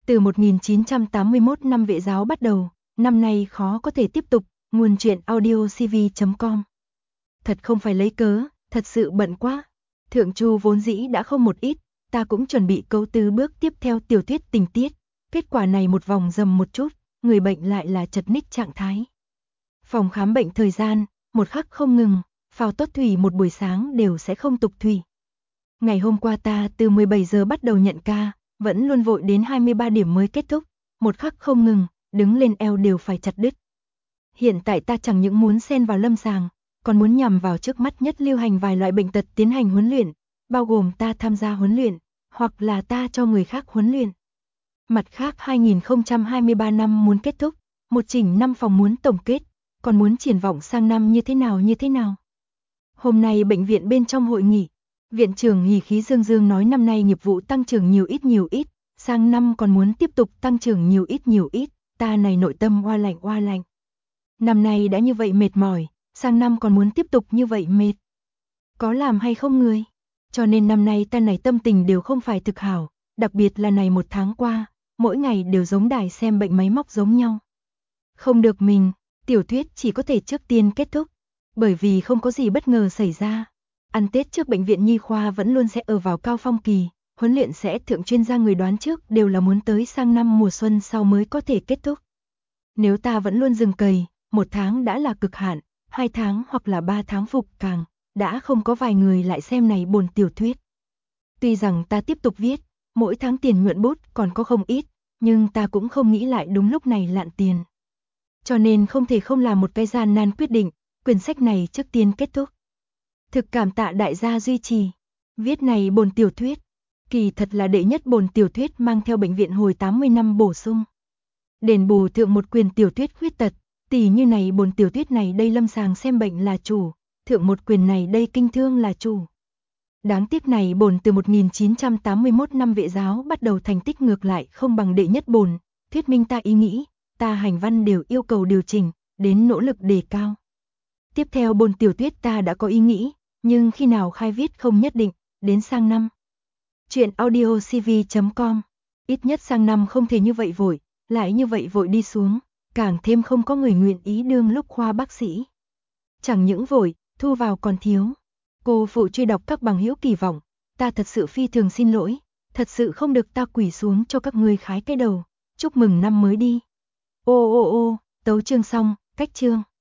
Từ 1981 năm Vệ giáo bắt đầu, năm nay khó có thể tiếp tục, nguồn truyện audiocv.com. Thật không phải lấy cớ, thật sự bận quá. Thượng Chu vốn dĩ đã không một ít, ta cũng chuẩn bị câu tư bước tiếp theo tiểu thuyết tình tiết. Kết quả này một vòng dầm một chút, người bệnh lại là chật ních trạng thái. Phòng khám bệnh thời gian, một khắc không ngừng, phao tốt thủy một buổi sáng đều sẽ không tục thủy. Ngày hôm qua ta từ 17 giờ bắt đầu nhận ca, vẫn luôn vội đến 23 điểm mới kết thúc, một khắc không ngừng, đứng lên eo đều phải chặt đứt. Hiện tại ta chẳng những muốn xen vào lâm sàng, còn muốn nhằm vào trước mắt nhất lưu hành vài loại bệnh tật tiến hành huấn luyện, bao gồm ta tham gia huấn luyện, hoặc là ta cho người khác huấn luyện. Mặt khác 2023 năm muốn kết thúc, một chỉnh năm phòng muốn tổng kết, còn muốn triển vọng sang năm như thế nào. Hôm nay bệnh viện bên trong hội nghị, viện trưởng hỉ khí dương dương nói năm nay nghiệp vụ tăng trưởng nhiều ít, sang năm còn muốn tiếp tục tăng trưởng nhiều ít, ta này nội tâm oa lạnh. Năm nay đã như vậy mệt mỏi, sang năm còn muốn tiếp tục như vậy mệt. Có làm hay không người? Cho nên năm nay ta này tâm tình đều không phải thực hảo, đặc biệt là này một tháng qua, mỗi ngày đều giống đài xem bệnh máy móc giống nhau. Không được mình, tiểu thuyết chỉ có thể trước tiên kết thúc, bởi vì không có gì bất ngờ xảy ra. Ăn Tết trước bệnh viện nhi khoa vẫn luôn sẽ ở vào cao phong kỳ, huấn luyện sẽ thượng chuyên gia người đoán trước đều là muốn tới sang năm mùa xuân sau mới có thể kết thúc. Nếu ta vẫn luôn dừng cày, 1 tháng đã là cực hạn, 2 tháng hoặc là 3 tháng phục càng, đã không có vài người lại xem này buồn tiểu thuyết. Tuy rằng ta tiếp tục viết, mỗi tháng tiền nhuận bút còn có không ít, nhưng ta cũng không nghĩ lại đúng lúc này lạn tiền. Cho nên không thể không làm một cái gian nan quyết định, quyển sách này trước tiên kết thúc. Thực cảm tạ đại gia duy trì. Viết này bồn tiểu thuyết, kỳ thật là đệ nhất bồn tiểu thuyết mang theo bệnh viện hồi 80 năm bổ sung. Đền bù thượng một quyền tiểu thuyết khuyết tật, tỷ như này bồn tiểu thuyết này đây lâm sàng xem bệnh là chủ, thượng một quyền này đây kinh thương là chủ. Đáng tiếc này bồn từ 1981 năm Vệ giáo bắt đầu thành tích ngược lại không bằng đệ nhất bồn, thuyết minh ta ý nghĩ, ta hành văn đều yêu cầu điều chỉnh, đến nỗ lực đề cao. Tiếp theo bồn tiểu thuyết ta đã có ý nghĩ, nhưng khi nào khai viết không nhất định, đến sang năm. Chuyện audiocv.com, ít nhất sang năm không thể như vậy vội, lại như vậy vội đi xuống, càng thêm không có người nguyện ý đương lúc khoa bác sĩ. Chẳng những vội, thu vào còn thiếu. Cô phụ truy đọc các bằng hữu kỳ vọng, ta thật sự phi thường xin lỗi, thật sự không được ta quỳ xuống cho các ngươi khái cái đầu, chúc mừng năm mới đi. Ô, tấu chương xong, cách chương.